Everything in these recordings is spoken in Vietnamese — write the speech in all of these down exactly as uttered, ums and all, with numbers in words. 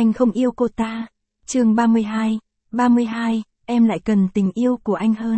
anh không yêu cô ta. Chương ba mươi hai, ba mươi hai, em lại cần tình yêu của anh hơn.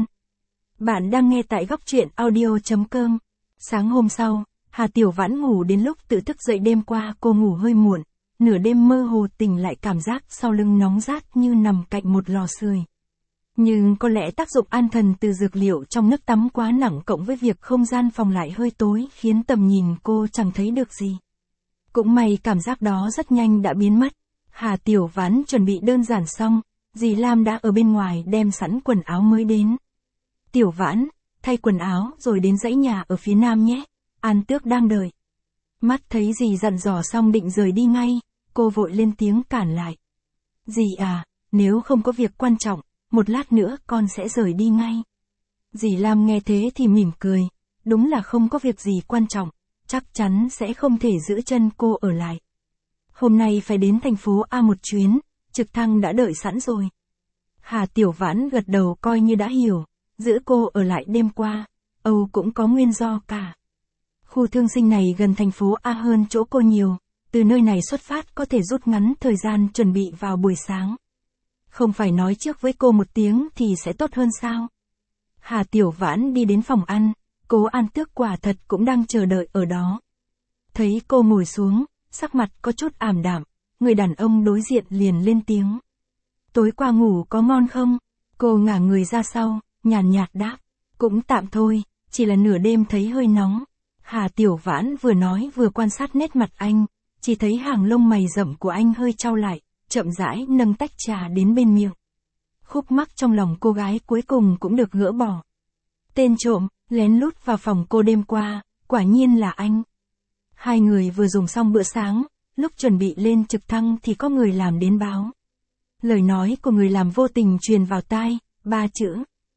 Bạn đang nghe tại góc truyện audio chấm com. Sáng hôm sau, Hà Tiểu Vãn ngủ đến lúc tự thức dậy. Đêm qua cô ngủ hơi muộn, nửa đêm mơ hồ tỉnh lại cảm giác sau lưng nóng rát như nằm cạnh một lò sưởi. Nhưng có lẽ tác dụng an thần từ dược liệu trong nước tắm quá nặng cộng với việc không gian phòng lại hơi tối khiến tầm nhìn cô chẳng thấy được gì. Cũng may cảm giác đó rất nhanh đã biến mất. Hà Tiểu Vãn chuẩn bị đơn giản xong, dì Lam đã ở bên ngoài đem sẵn quần áo mới đến. Tiểu Vãn, thay quần áo rồi đến dãy nhà ở phía nam nhé, An Tước đang đợi. Mắt thấy dì dặn dò xong định rời đi ngay, cô vội lên tiếng cản lại. Dì à, nếu không có việc quan trọng, một lát nữa con sẽ rời đi ngay. Dì Lam nghe thế thì mỉm cười, đúng là không có việc gì quan trọng, chắc chắn sẽ không thể giữ chân cô ở lại. Hôm nay phải đến thành phố A một chuyến, trực thăng đã đợi sẵn rồi. Hà Tiểu Vãn gật đầu coi như đã hiểu, giữ cô ở lại đêm qua, Âu cũng có nguyên do cả. Khu thương sinh này gần thành phố A hơn chỗ cô nhiều, từ nơi này xuất phát có thể rút ngắn thời gian chuẩn bị vào buổi sáng. Không phải nói trước với cô một tiếng thì sẽ tốt hơn sao? Hà Tiểu Vãn đi đến phòng ăn, Cố An Tước quả thật cũng đang chờ đợi ở đó. Thấy cô ngồi xuống, sắc mặt có chút ảm đạm, người đàn ông đối diện liền lên tiếng. Tối qua ngủ có ngon không? Cô ngả người ra sau, nhàn nhạt đáp. Cũng tạm thôi, chỉ là nửa đêm thấy hơi nóng. Hà Tiểu Vãn vừa nói vừa quan sát nét mặt anh, chỉ thấy hàng lông mày rậm của anh hơi chau lại, chậm rãi nâng tách trà đến bên miệng. Khúc mắc trong lòng cô gái cuối cùng cũng được gỡ bỏ. Tên trộm, lén lút vào phòng cô đêm qua, quả nhiên là anh. Hai người vừa dùng xong bữa sáng, lúc chuẩn bị lên trực thăng thì có người làm đến báo. Lời nói của người làm vô tình truyền vào tai, ba chữ.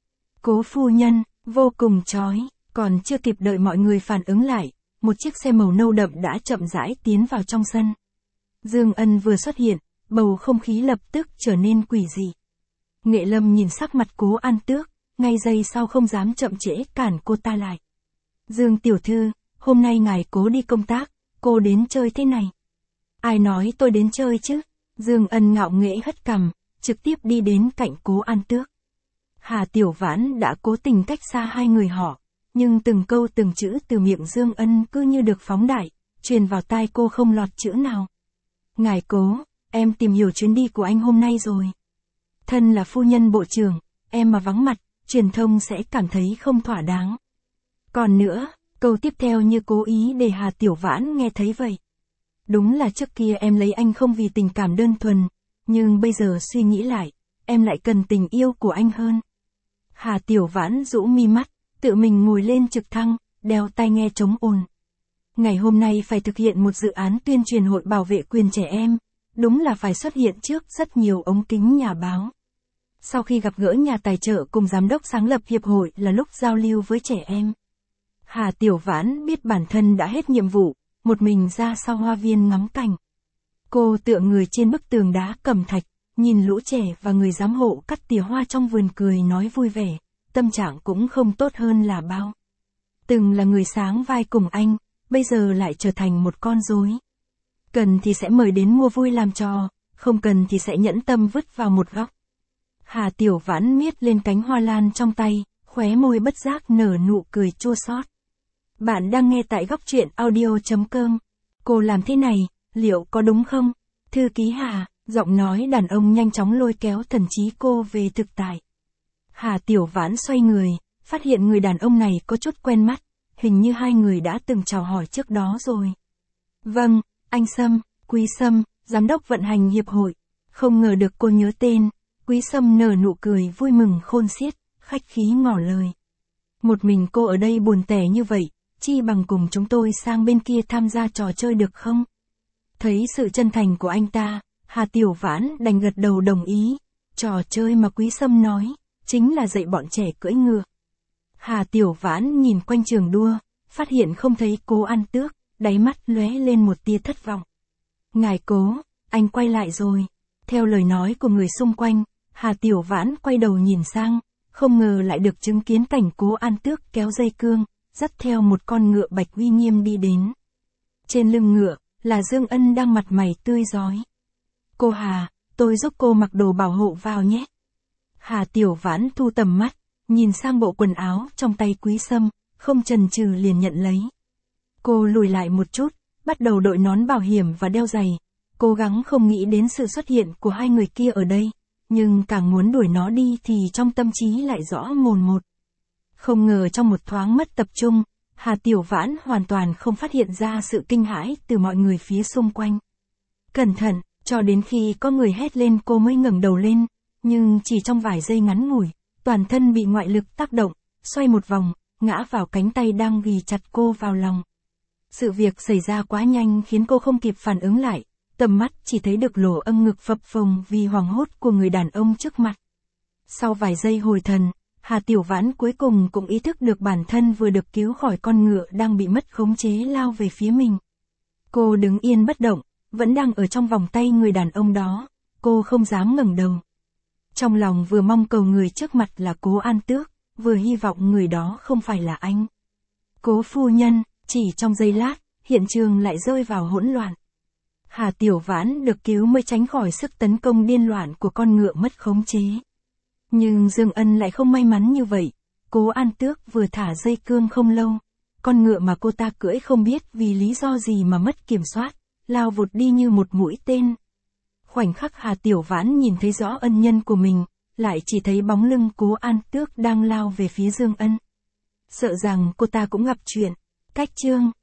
Cố phu nhân, vô cùng chói, còn chưa kịp đợi mọi người phản ứng lại, một chiếc xe màu nâu đậm đã chậm rãi tiến vào trong sân. Dương Ân vừa xuất hiện, bầu không khí lập tức trở nên quỷ dị. Nghệ Lâm nhìn sắc mặt Cố An Tước, ngay giây sau không dám chậm trễ cản cô ta lại. Dương tiểu thư, hôm nay ngài Cố đi công tác, cô đến chơi thế này. Ai nói tôi đến chơi chứ? Dương Ân ngạo nghễ hất cằm, trực tiếp đi đến cạnh Cố An Tước. Hà Tiểu Vãn đã cố tình cách xa hai người họ, nhưng từng câu từng chữ từ miệng Dương Ân cứ như được phóng đại, truyền vào tai cô không lọt chữ nào. Ngài Cố, em tìm hiểu chuyến đi của anh hôm nay rồi. Thân là phu nhân bộ trưởng, em mà vắng mặt, truyền thông sẽ cảm thấy không thỏa đáng. Còn nữa, câu tiếp theo như cố ý để Hà Tiểu Vãn nghe thấy vậy. Đúng là trước kia em lấy anh không vì tình cảm đơn thuần, nhưng bây giờ suy nghĩ lại, em lại cần tình yêu của anh hơn. Hà Tiểu Vãn rũ mi mắt, tự mình ngồi lên trực thăng, đeo tai nghe chống ồn. Ngày hôm nay phải thực hiện một dự án tuyên truyền hội bảo vệ quyền trẻ em, đúng là phải xuất hiện trước rất nhiều ống kính nhà báo. Sau khi gặp gỡ nhà tài trợ cùng giám đốc sáng lập hiệp hội là lúc giao lưu với trẻ em. Hà Tiểu Vãn biết bản thân đã hết nhiệm vụ, một mình ra sau hoa viên ngắm cảnh. Cô tựa người trên bức tường đá cẩm thạch, nhìn lũ trẻ và người giám hộ cắt tỉa hoa trong vườn cười nói vui vẻ, tâm trạng cũng không tốt hơn là bao. Từng là người sáng vai cùng anh, bây giờ lại trở thành một con rối. Cần thì sẽ mời đến mua vui làm trò, không cần thì sẽ nhẫn tâm vứt vào một góc. Hà Tiểu Vãn miết lên cánh hoa lan trong tay, khóe môi bất giác nở nụ cười chua xót. Bạn đang nghe tại góc truyện audio chấm com. Cô làm thế này, liệu có đúng không? Thư ký Hà, giọng nói đàn ông nhanh chóng lôi kéo thần trí cô về thực tại. Hà Tiểu Vãn xoay người, phát hiện người đàn ông này có chút quen mắt, hình như hai người đã từng chào hỏi trước đó rồi. Vâng, anh Sâm, Quý Sâm, giám đốc vận hành hiệp hội. Không ngờ được cô nhớ tên. Quý Sâm nở nụ cười vui mừng khôn xiết, khách khí ngỏ lời. Một mình cô ở đây buồn tẻ như vậy, chi bằng cùng chúng tôi sang bên kia tham gia trò chơi được không? Thấy sự chân thành của anh ta, Hà Tiểu Vãn đành gật đầu đồng ý. Trò chơi mà Quý Sâm nói, chính là dạy bọn trẻ cưỡi ngựa. Hà Tiểu Vãn nhìn quanh trường đua, phát hiện không thấy Cố An Tước, đáy mắt lóe lên một tia thất vọng. Ngài Cố, anh quay lại rồi. Theo lời nói của người xung quanh, Hà Tiểu Vãn quay đầu nhìn sang, không ngờ lại được chứng kiến cảnh Cố An Tước kéo dây cương, dắt theo một con ngựa bạch uy nghiêm đi đến. Trên lưng ngựa, là Dương Ân đang mặt mày tươi rói. Cô Hà, tôi giúp cô mặc đồ bảo hộ vào nhé. Hà Tiểu Vãn thu tầm mắt, nhìn sang bộ quần áo trong tay Quý Sâm, không chần chừ liền nhận lấy. Cô lùi lại một chút, bắt đầu đội nón bảo hiểm và đeo giày, cố gắng không nghĩ đến sự xuất hiện của hai người kia ở đây, nhưng càng muốn đuổi nó đi thì trong tâm trí lại rõ mồn một. Không ngờ trong một thoáng mất tập trung, Hà Tiểu Vãn hoàn toàn không phát hiện ra sự kinh hãi từ mọi người phía xung quanh. Cẩn thận, cho đến khi có người hét lên cô mới ngẩng đầu lên, nhưng chỉ trong vài giây ngắn ngủi, toàn thân bị ngoại lực tác động, xoay một vòng, ngã vào cánh tay đang ghì chặt cô vào lòng. Sự việc xảy ra quá nhanh khiến cô không kịp phản ứng lại, tầm mắt chỉ thấy được lỗ âm ngực phập phồng vì hoảng hốt của người đàn ông trước mặt. Sau vài giây hồi thần, Hà Tiểu Vãn cuối cùng cũng ý thức được bản thân vừa được cứu khỏi con ngựa đang bị mất khống chế lao về phía mình. Cô đứng yên bất động, vẫn đang ở trong vòng tay người đàn ông đó, cô không dám ngẩng đầu. Trong lòng vừa mong cầu người trước mặt là Cố An Tước, vừa hy vọng người đó không phải là anh. Cố phu nhân, chỉ trong giây lát, hiện trường lại rơi vào hỗn loạn. Hà Tiểu Vãn được cứu mới tránh khỏi sức tấn công điên loạn của con ngựa mất khống chế. Nhưng Dương Ân lại không may mắn như vậy, Cố An Tước vừa thả dây cương không lâu, con ngựa mà cô ta cưỡi không biết vì lý do gì mà mất kiểm soát, lao vụt đi như một mũi tên. Khoảnh khắc Hà Tiểu Vãn nhìn thấy rõ ân nhân của mình, lại chỉ thấy bóng lưng Cố An Tước đang lao về phía Dương Ân. Sợ rằng cô ta cũng gặp chuyện. Cách chương